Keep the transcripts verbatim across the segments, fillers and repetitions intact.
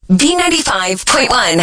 B ninety-five point one.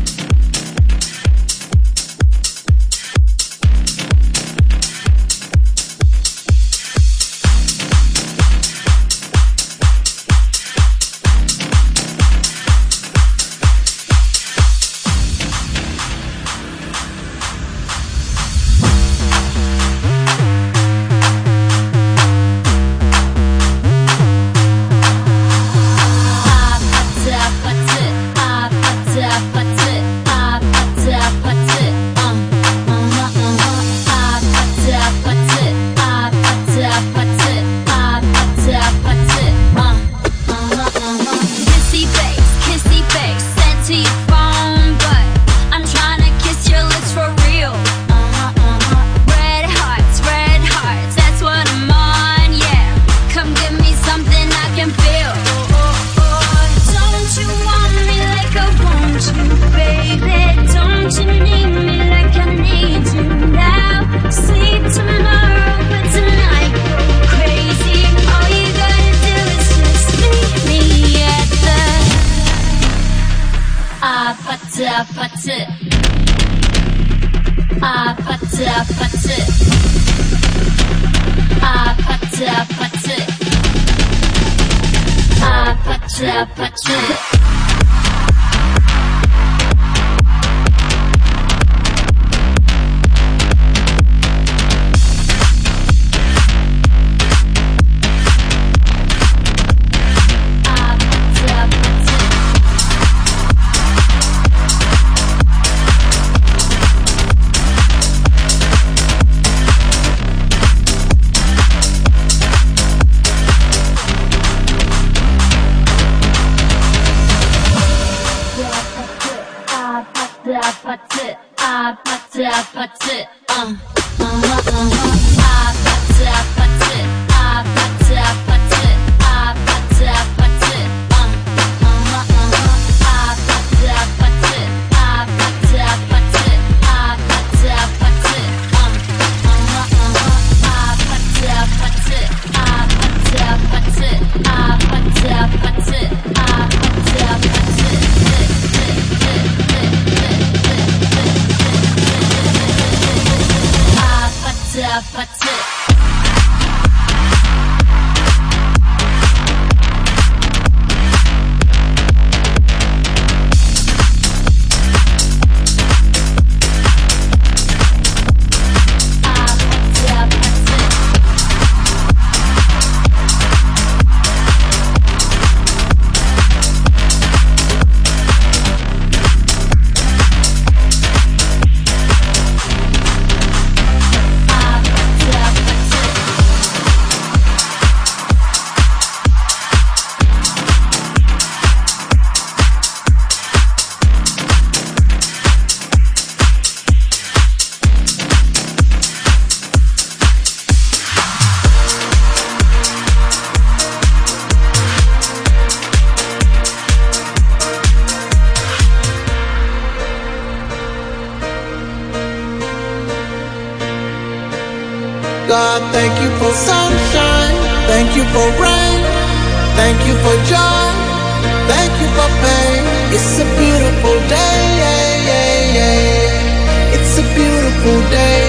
God, thank you for sunshine, thank you for rain, thank you for joy, thank you for pain. It's a beautiful day, yeah, yeah, yeah. It's a beautiful day,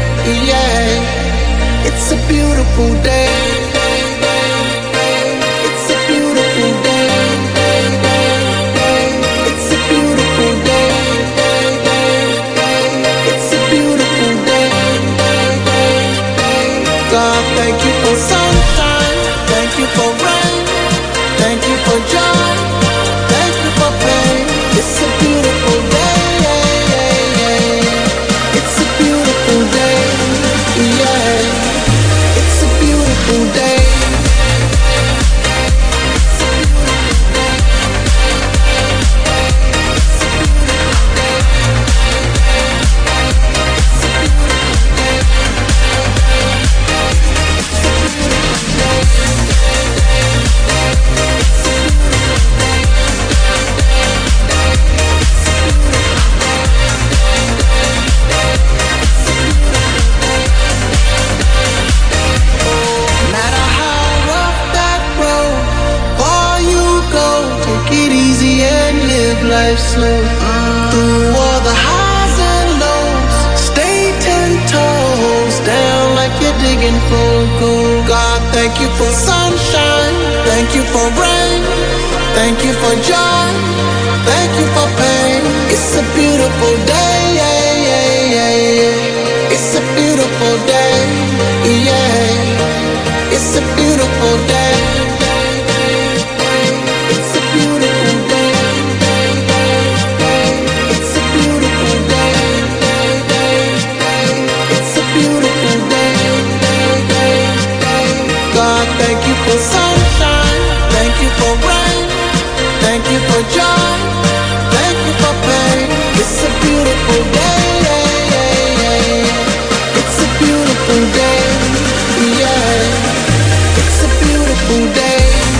yeah. It's a beautiful day. It's a beautiful day. It's a beautiful day. It's a beautiful day. God, thank you for sunshine, thank you for rain, thank you for joy, thank you life slow. Through all the highs and lows, stay ten toes down like you're digging for gold. God, thank you for sunshine, thank you for rain, thank you for joy, thank you for pain. It's a beautiful day, yeah, yeah, yeah, yeah. It's a beautiful day, yeah. It's a beautiful day. It's a beautiful day. It's a beautiful day. It's a beautiful day. God, thank you for sunshine, thank you for rain, thank you for joy, thank you for pain. It's a beautiful day, yeah, yeah, yeah. It's a beautiful day, yeah. It's a beautiful day.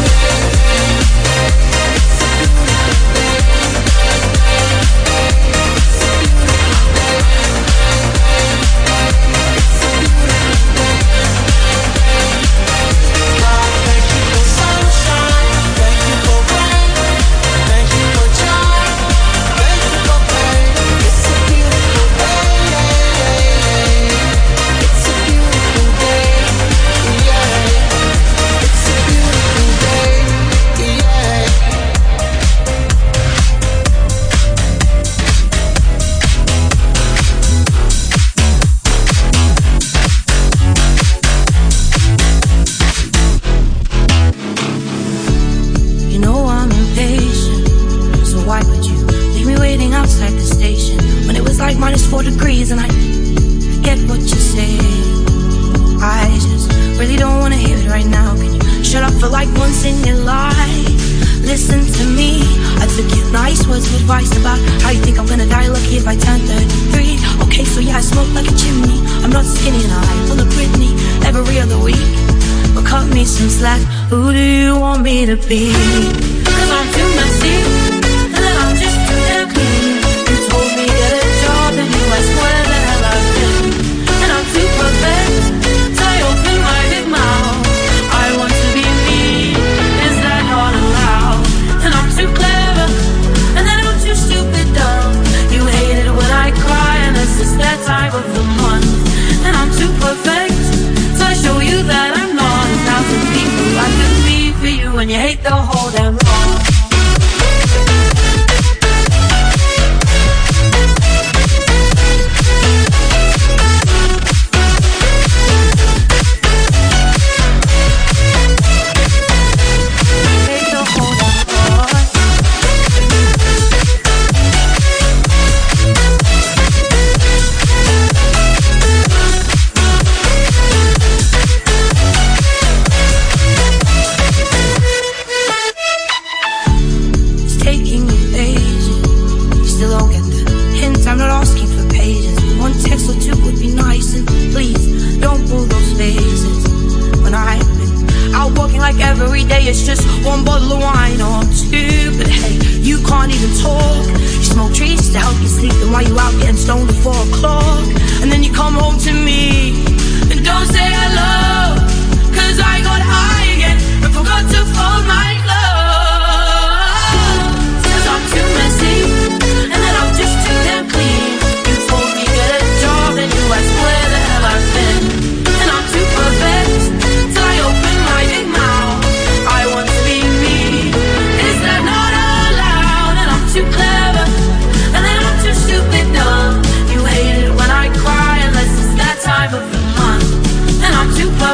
Who do you want me to be? Cause I'm too messy, and then I'm just too damn clean. You told me get a job, and you asked where the hell I've been. And I'm too perfect, so I open my big mouth. I want to be me, is that not allowed? And I'm too clever, and then I'm too stupid dumb. You hate it when I cry, and this is that time of the month. And I'm too perfect, so I show you that I'm not a thousand people I could be for you, and you hate the whole damn wrong. It's just one bottle of wine or two, but hey, you can't even talk. You smoke trees to help you sleep, and while you out getting stoned at four o'clock, and then you come home to me and don't say hello, cause I got high again and forgot to fold my clothes. Cause I'm too messy, and then I'm just too damn clean. You told me get a job, and you asked where the hell I've been. And I'm too perfect, till I open my big mouth. Too clever, and then I'm too stupid dumb. You hate it when I cry, unless it's that time of the month. And I'm too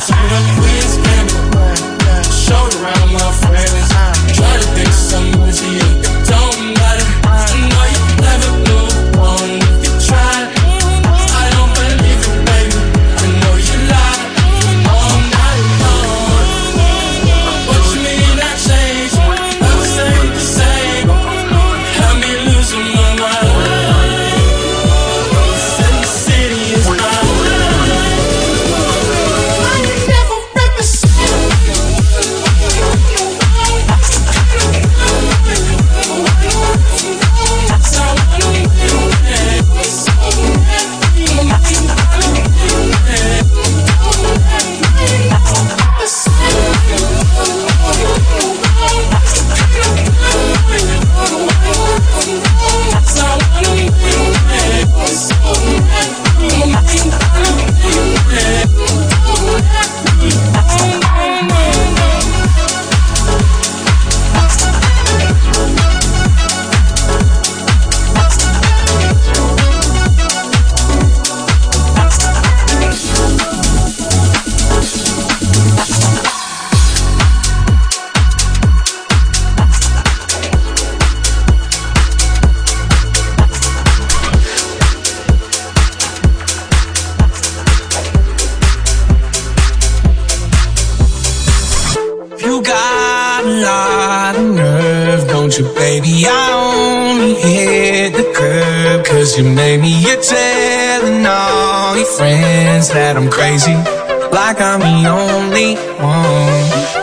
you, baby, I only hit the curb 'cause you made me. You're telling all your friends that I'm crazy, like I'm the only one.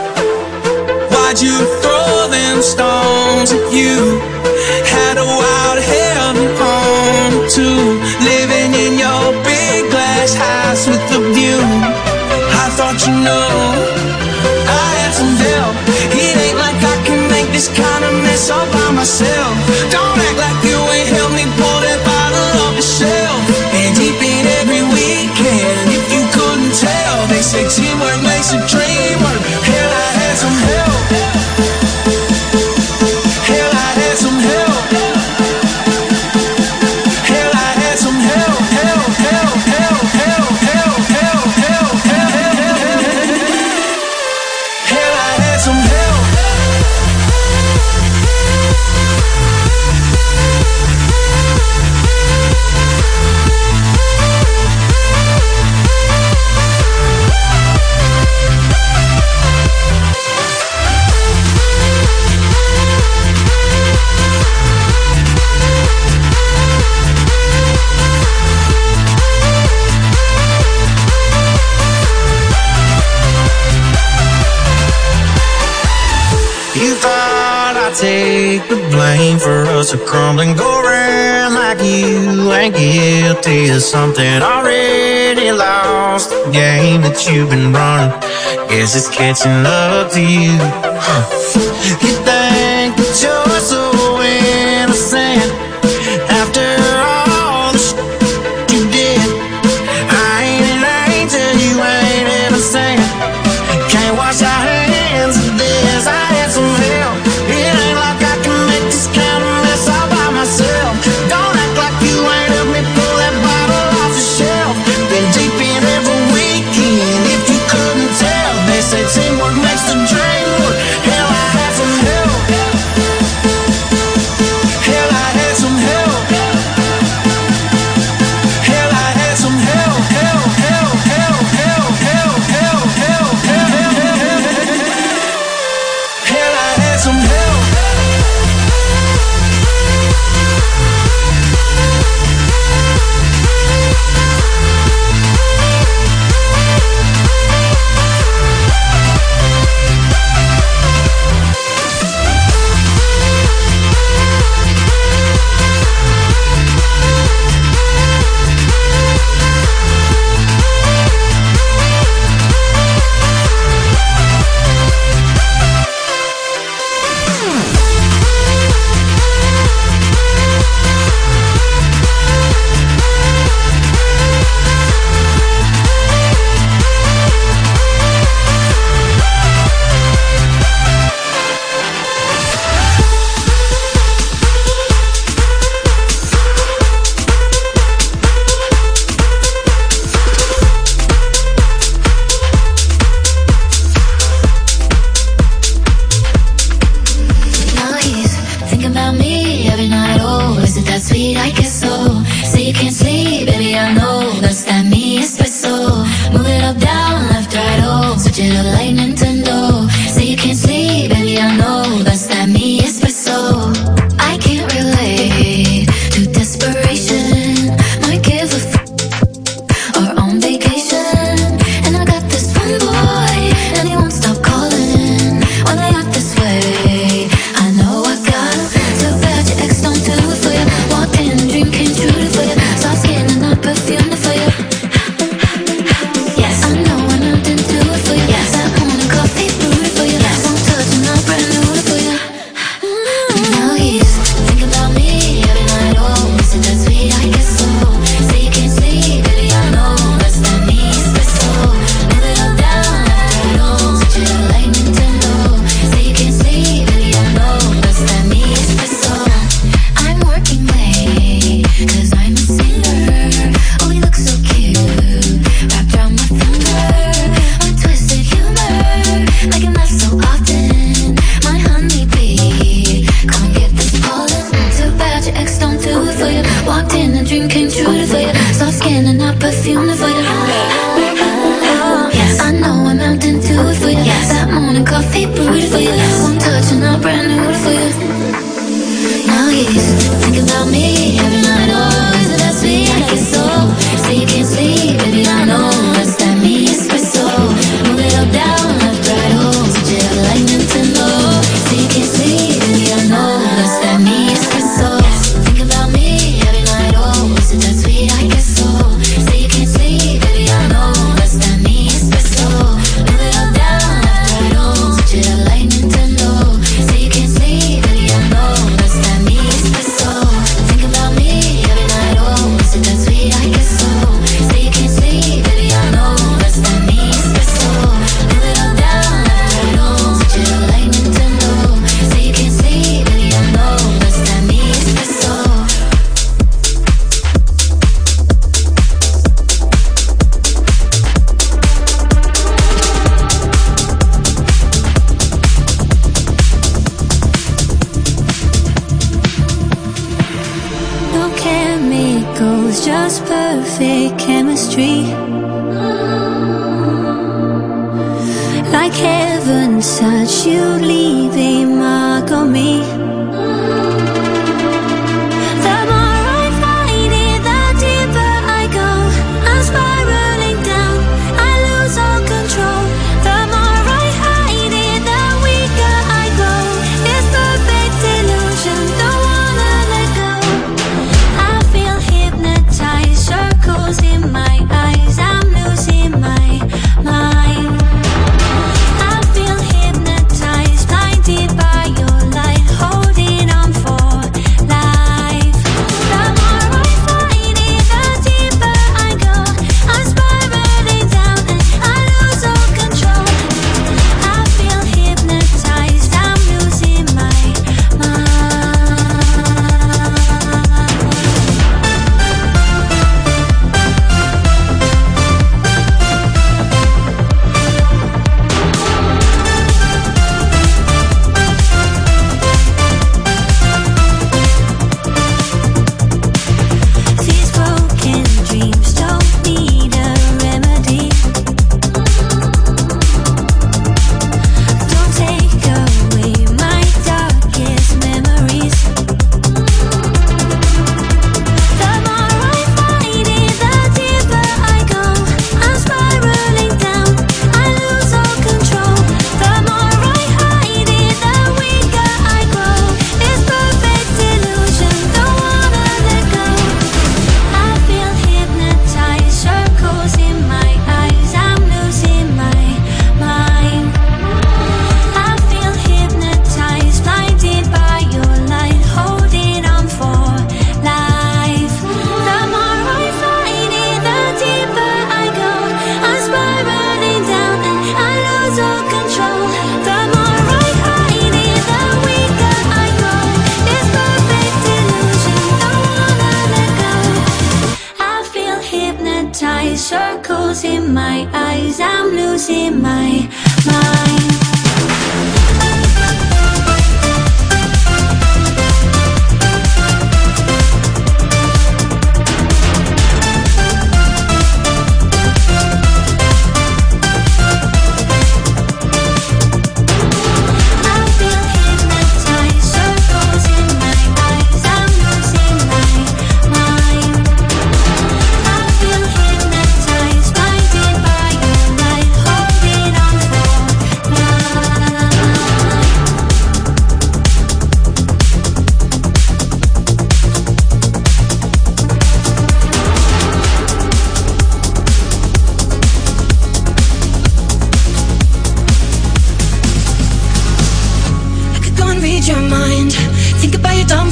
Why'd you throw them stones at you? Had a wild hell home too, living in your big glass house with the view. I thought, you know, I had some help. It ain't like I can make this kind of mess all by myself. Don't act like you ain't helped me pull that bottle off the shelf. And deep in every weekend, if you couldn't tell, they say teamwork makes a dream work. Hell, I had some help. Hell, I had some help. Hell, I had some help. Help, help, help, help, help, help, help, help, help. Hell, I had some help. You thought I'd take the blame for us to crumble and go around like you ain't guilty of something already lost. The game that you've been running, guess it's catching up to you. Huh. You think that you're so innocent after all the shit you did. I ain't an angel, you ain't innocent. Can't wash our hands of this. I had some help. It ain't like I can make this kind of mess all by myself. Don't act like you ain't helped me pull that bottle off the shelf. Been deep in every weekend, if you couldn't tell. They say teamwork makes the dream work. Hell, I had some help.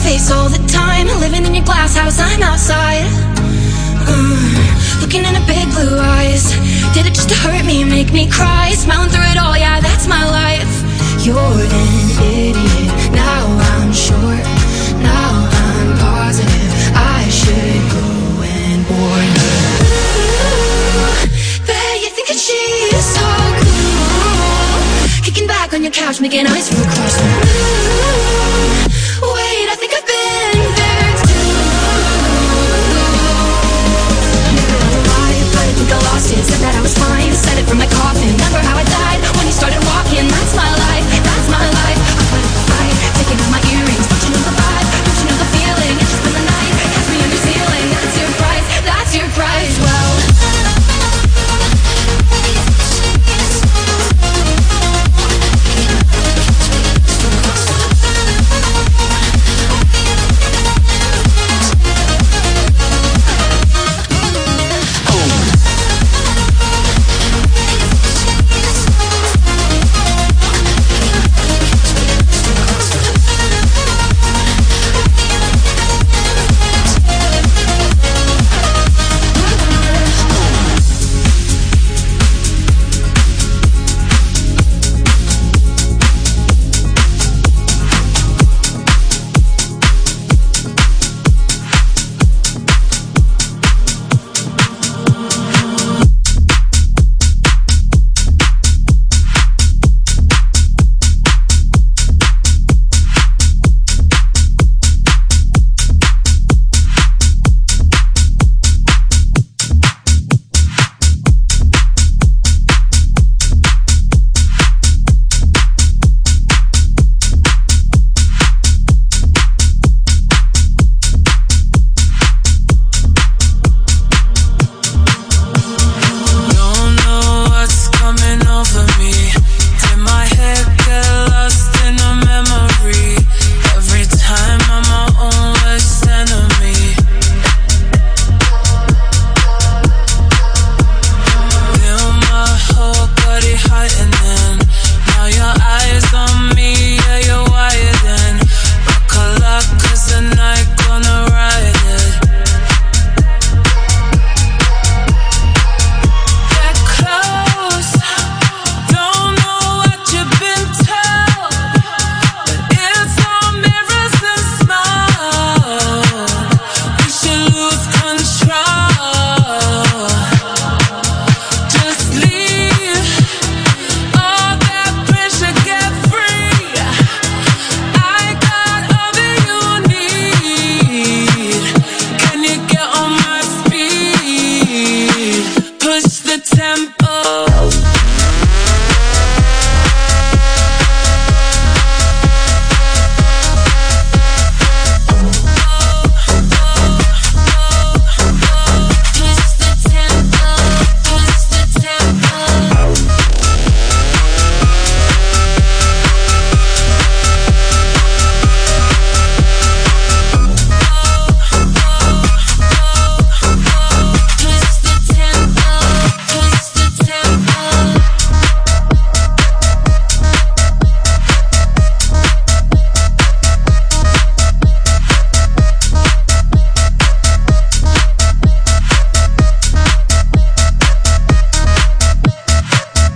face all the time. Living in your glass house, I'm outside. uh, Looking into big blue eyes. Did it just to hurt me, make me cry? Smiling through it all, yeah, that's my life. You're an idiot, now I'm sure. Now I'm positive I should go and warn her. Ooh, bet you think that she's so cool, kicking back on your couch, making eyes from across the room.